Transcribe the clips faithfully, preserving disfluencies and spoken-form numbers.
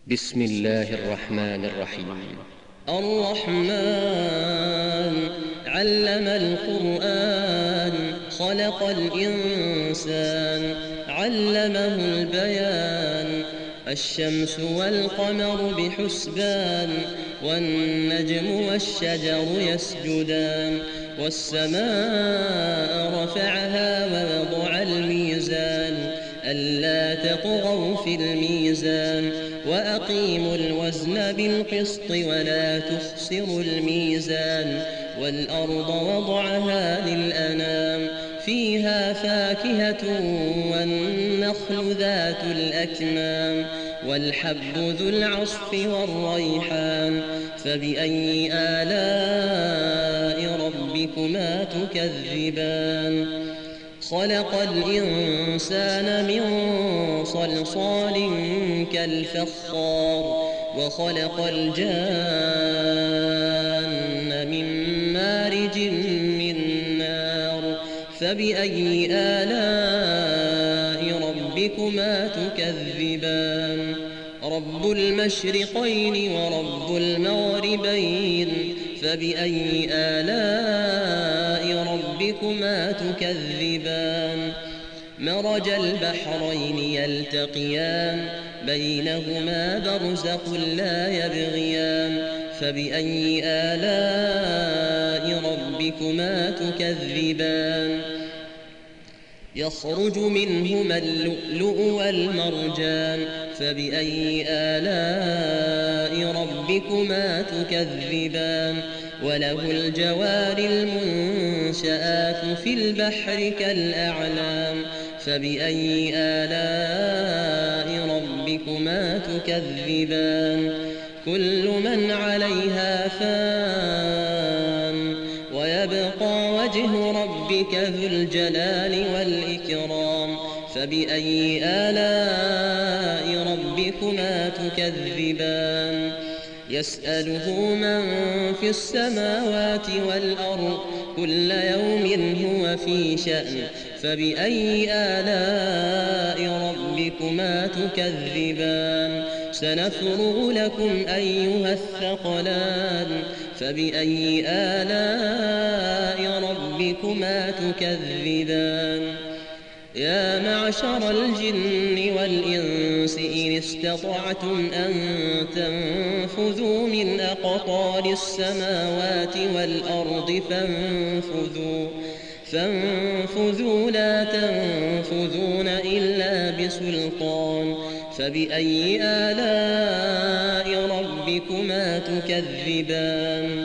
بسم الله الرحمن الرحيم. الرحمن علم القرآن خلق الإنسان علمه البيان. الشمس والقمر بحسبان والنجم والشجر يسجدان. والسماء رفعها ووضع الميزان ألا تطغوا في الميزان وأقيموا الوزن بالقسط ولا تخسروا الميزان. والأرض وضعها للأنام فيها فاكهة والنخل ذات الأكمام والحب ذو العصف والريحان. فبأي آلاء ربكما تكذبان؟ خلق الإنسان من صلصال كالفخار وخلق الجان من مارج من نار. فبأي آلاء ربكما تكذبان؟ رب المشرقين ورب المغربين فبأي آلاء ربكما تكذبان؟ مرج البحرين يلتقيان بينهما برزخ لا يبغيان. فبأي آلاء ربكما تكذبان؟ يخرج منهما اللؤلؤ والمرجان فبأي آلاء ربكما تكذبان؟ وله الجوار المنشآت في البحر كالأعلام فبأي آلاء ربكما تكذبان؟ كل من عليها فان ويبقى وجه ربك ذو الجلال والإكرام. فبأي آلاء ربكما تكذبان؟ يسأله من في السماوات والأرض كل يوم هو في شأن. فبأي آلاء ربكما تكذبان؟ سنفرغ لكم أيها الثقلان. فبأي آلاء ربكما تكذبان؟ يا معشر الجن والإنس إن استطعتم أن تنفذوا من أقطار السماوات والأرض فانفذوا فانفذوا لا تنفذون إلا بسلطان. فبأي آلاء ربكما تكذبان؟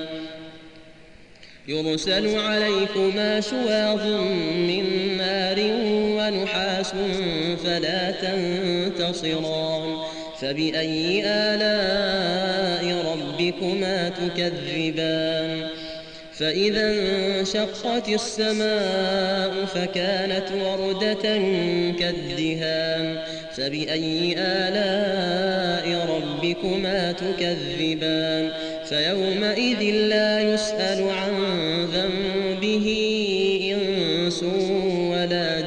يرسل عليكما شواظ من نار ونحاس فلا تنتصران. فبأي آلاء ربكما تكذبان؟ فإذا انشقت السماء فكانت وردة كالدهان. فبأي آلاء ربكما تكذبان؟ فيومئذ لا يسأل عن ذنبه إنس ولا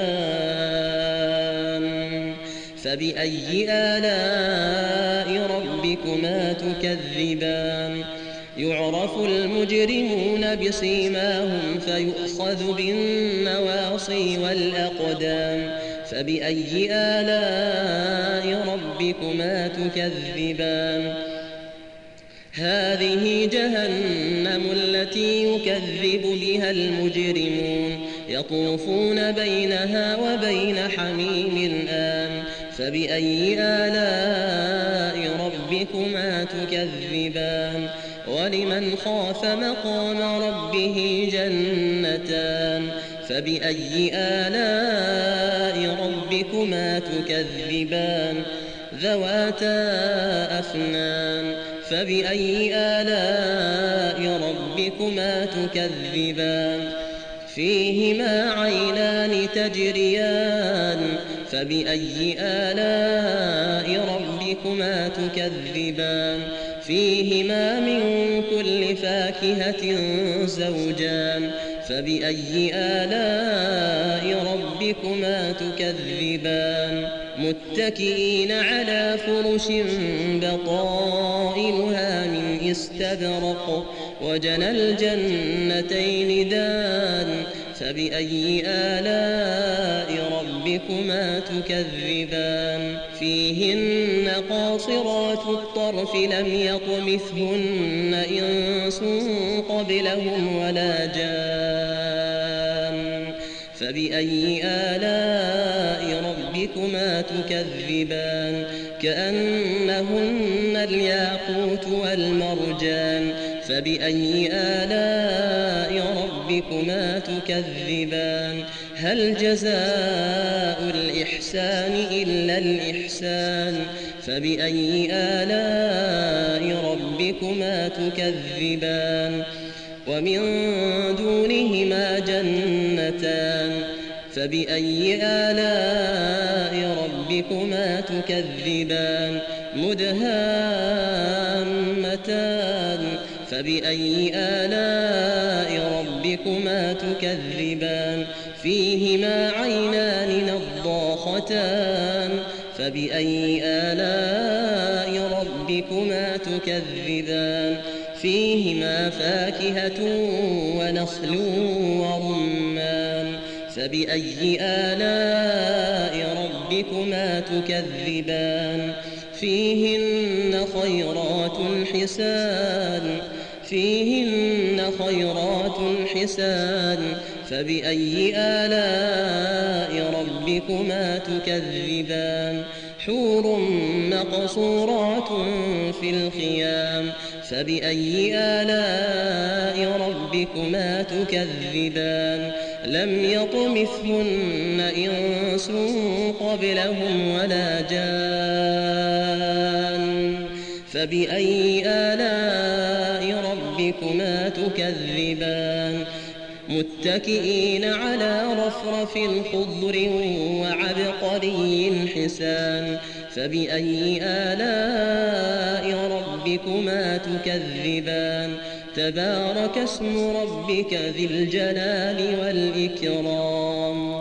جان. فبأي آلاء ربكما تكذبان؟ يعرف المجرمون بسيماهم فيؤخذ بالنواصي والأقدام. فبأي آلاء ربكما تكذبان؟ هذه جهنم التي يكذب بها المجرمون يطوفون بينها وبين حميم آن. فبأي آلاء ربكما تكذبان؟ ولمن خاف مقام ربه جنتان. فبأي آلاء ربكما تكذبان؟ ذواتا أفنان. فبأي آلاء ربكما تكذبان؟ فيهما عينان تجريان. فبأي آلاء ربكما تكذبان؟ فيهما من كل فاكهة زوجان. فبأي آلاء ربكما تكذبان متكئين على فرش بطائنها من استبرق وجنى الجنتين دان فبأي آلاء ربكما تكذبان فيهن قاصرات الطرف لم يطمثهن إنس قبلهم ولا جان فبأي آلاء ربكما تكذبان كأنهن الياقوت والمرجان فبأي آلاء ربكما تكذبان هل جزاء الإحسان إلا الإحسان فبأي آلاء ربكما تكذبان ومن دونهما جنتان فبأي آلاء ربكما تكذبان مدهامتان فبأي آلاء ربكما تكذبان فيهما عينان نضاختان فبأي آلاء ربكما تكذبان فيهما فاكهة ونخل ورمان فبأي آلاء ربكما تكذبان فيهن خيرات حسان فيهن خيرات حسان فبأي آلاء ربكما تكذبان حور مقصورات في الخيام فبأي آلاء ربكما تكذبان لم يطمثهن إنس قبلهم ولا جان فبأي آلاء ربكما تكذبان متكئين على رفرف خضر وعبقري حسان فبأي آلاء ربكما تكذبان تبارك اسم ربك ذي الجلال والإكرام